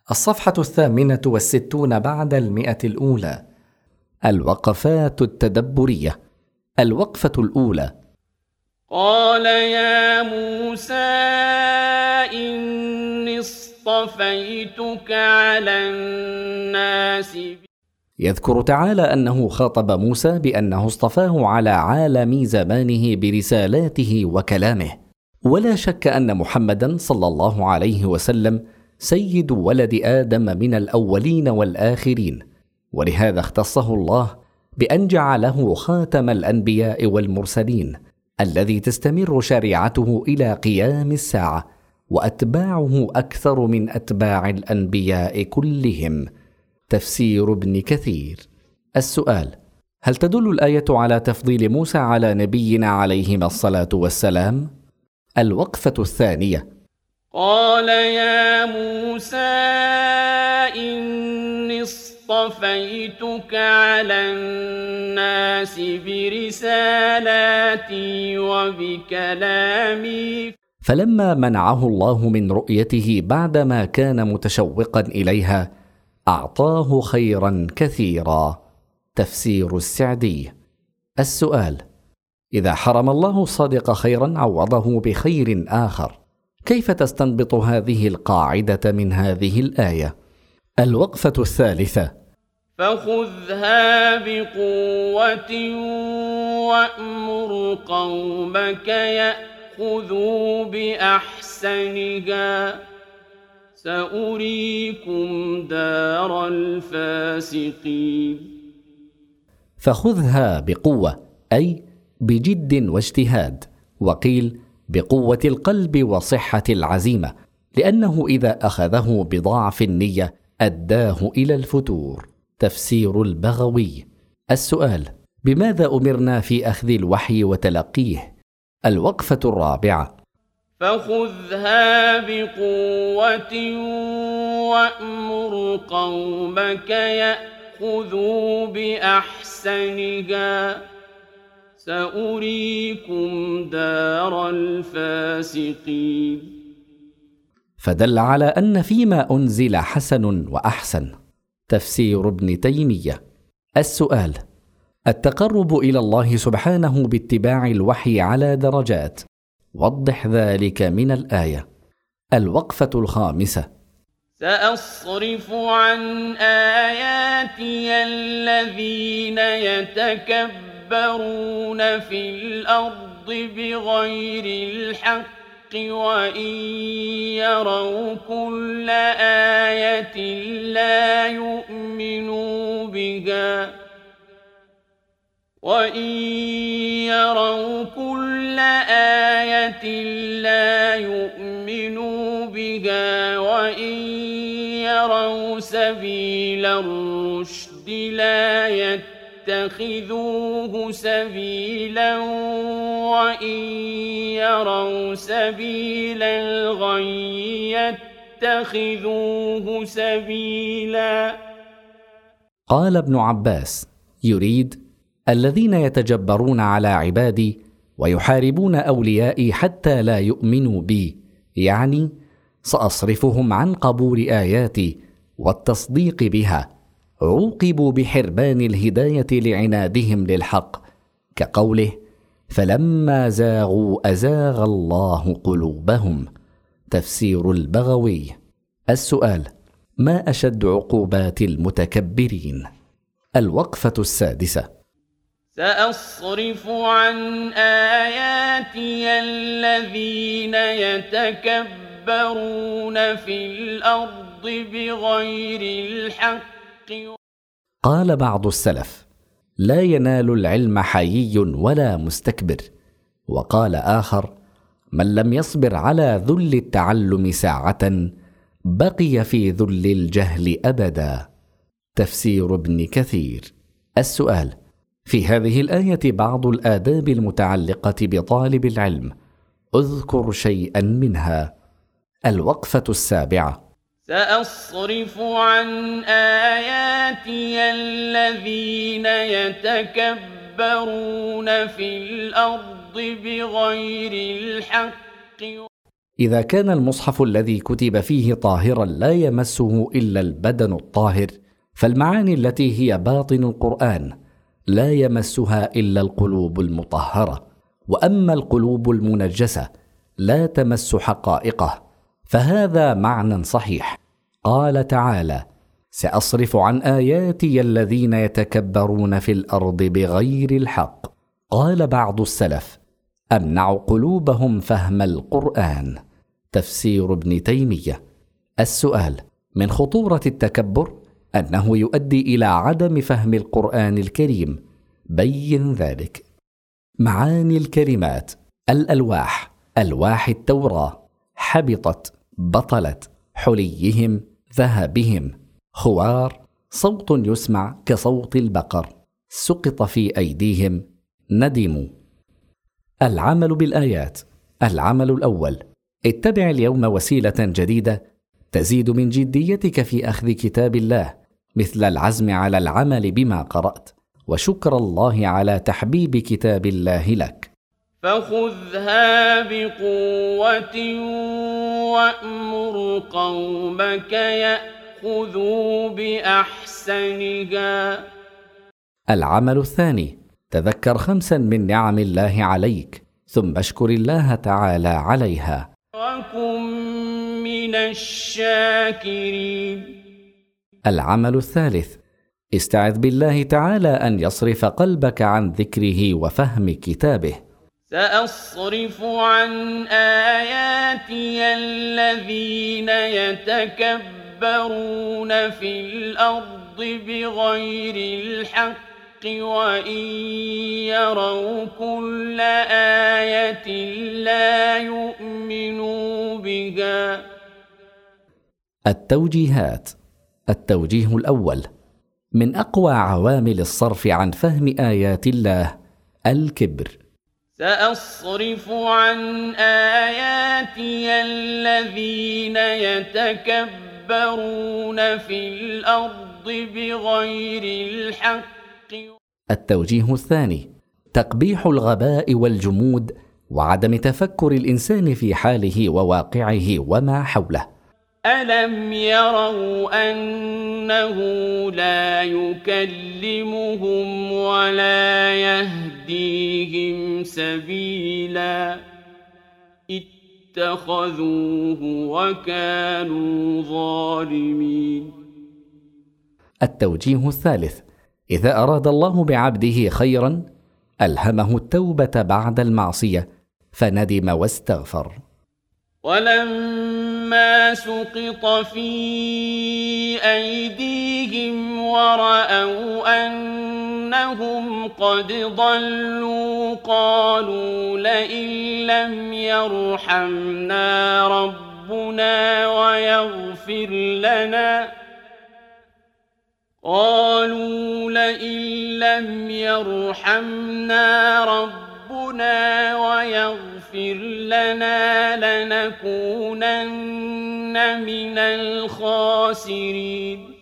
الصفحة 68 بعد 100. الوقفات التدبرية. الوقفة الأولى: قال يا موسى إني اصطفيتك على الناس. يذكر تعالى أنه خاطب موسى بأنه اصطفاه على عالم زمانه برسالاته وكلامه، ولا شك أن محمدا صلى الله عليه وسلم سيد ولد آدم من الأولين والآخرين، ولهذا اختصه الله بأن جعله خاتم الأنبياء والمرسلين الذي تستمر شريعته إلى قيام الساعة، وأتباعه أكثر من أتباع الأنبياء كلهم. تفسير ابن كثير. السؤال: هل تدل الآية على تفضيل موسى على نبينا عليهما الصلاة والسلام؟ الوقفة الثانية: قال يا موسى إني اصطفيتك على الناس برسالاتي وبكلامي. فلما منعه الله من رؤيته بعدما كان متشوقا إليها أعطاه خيرا كثيرا. تفسير السعدي. السؤال: إذا حرم الله الصادق خيرا عوضه بخير آخر، كيف تستنبط هذه القاعدة من هذه الآية؟ الوقفة الثالثة: فخذها بقوة وأمر قومك يأخذوا بأحسنها سأريكم دار الفاسقين. فخذها بقوة أي بجد واجتهاد، وقيل بقوة القلب وصحة العزيمة، لأنه إذا أخذه بضعف النية أداه إلى الفتور. تفسير البغوي. السؤال: بماذا أمرنا في أخذ الوحي وتلقيه؟ الوقفة الرابعة: فخذها بقوة وأمر قومك يأخذوا بأحسنها سأريكم دار الفاسقين. فدل على أن فيما أنزل حسن وأحسن. تفسير ابن تيمية. السؤال: التقرب إلى الله سبحانه باتباع الوحي على درجات، وضح ذلك من الآية. الوقفة الخامسة: سأصرف عن آياتي الذين يتكبرون في الأرض بغير الحق وإن يروا كل آية لا يؤمنوا بها وإن يروا كل آية لا يؤمنوا بها وإن يروا سبيل الرشد لا يتخذوه سبيلا وإن يروا سبيل الغي يتخذوه سبيلا. قال ابن عباس: يريد الذين يتجبرون على عبادي ويحاربون أوليائي حتى لا يؤمنوا بي، يعني سأصرفهم عن قبول آياتي والتصديق بها، عوقبوا بحرمان الهداية لعنادهم للحق، كقوله: فلما زاغوا أزاغ الله قلوبهم. تفسير البغوي. السؤال: ما أشد عقوبات المتكبرين؟ الوقفة السادسة: سأصرف عن آياتي الذين يتكبرون في الأرض بغير الحق. قال بعض السلف: لا ينال العلم حيي ولا مستكبر. وقال آخر: من لم يصبر على ذل التعلم ساعة بقي في ذل الجهل أبدا. تفسير ابن كثير. السؤال: في هذه الآية بعض الآداب المتعلقة بطالب العلم، اذكر شيئا منها. الوقفة السابعة: سأصرف عن آياتي الذين يتكبرون في الأرض بغير الحق. إذا كان المصحف الذي كتب فيه طاهرا لا يمسه إلا البدن الطاهر، فالمعاني التي هي باطن القرآن لا يمسها إلا القلوب المطهرة، وأما القلوب المنجسة لا تمس حقائقه، فهذا معنى صحيح. قال تعالى: سأصرف عن آياتي الذين يتكبرون في الأرض بغير الحق. قال بعض السلف: أمنع قلوبهم فهم القرآن. تفسير ابن تيمية. السؤال: من خطورة التكبر أنه يؤدي إلى عدم فهم القرآن الكريم، بين ذلك. معاني الكلمات: الألواح، ألواح التوراة، حبطت، بطلت، حليهم، ذهبهم، خوار، صوت يسمع كصوت البقر، سقط في أيديهم، ندموا. العمل بالآيات. العمل الأول: اتبع اليوم وسيلة جديدة تزيد من جديتك في أخذ كتاب الله، مثل العزم على العمل بما قرأت، وشكر الله على تحبيب كتاب الله لك. فخذها بقوة وأمر قومك يأخذوا بأحسنها. العمل الثاني: تذكر 5 من نعم الله عليك، ثم اشكر الله تعالى عليها. وكن من الشاكرين. العمل الثالث: استعذ بالله تعالى أن يصرف قلبك عن ذكره وفهم كتابه. سأصرف عن آياتي الذين يتكبرون في الأرض بغير الحق وإن يروا كل آية لا يؤمنوا بها. التوجيهات. التوجيه الأول: من أقوى عوامل الصرف عن فهم آيات الله الكبر. سأصرف عن آياتي الذين يتكبرون في الأرض بغير الحق. التوجيه الثاني: تقبيح الغباء والجمود وعدم تفكر الإنسان في حاله وواقعه وما حوله. ألم يروا أنه لا يكلمهم ولا يهديهم سبيلا اتخذوه وكانوا ظالمين. التوجيه الثالث: إذا أراد الله بعبده خيرا ألهمه التوبة بعد المعصية فندم واستغفر. ولما سقط في أيديهم ورأوا أنهم قد ضلوا قالوا لئن لم يرحمنا ربنا ويغفر لنا لنكونن من الخاسرين.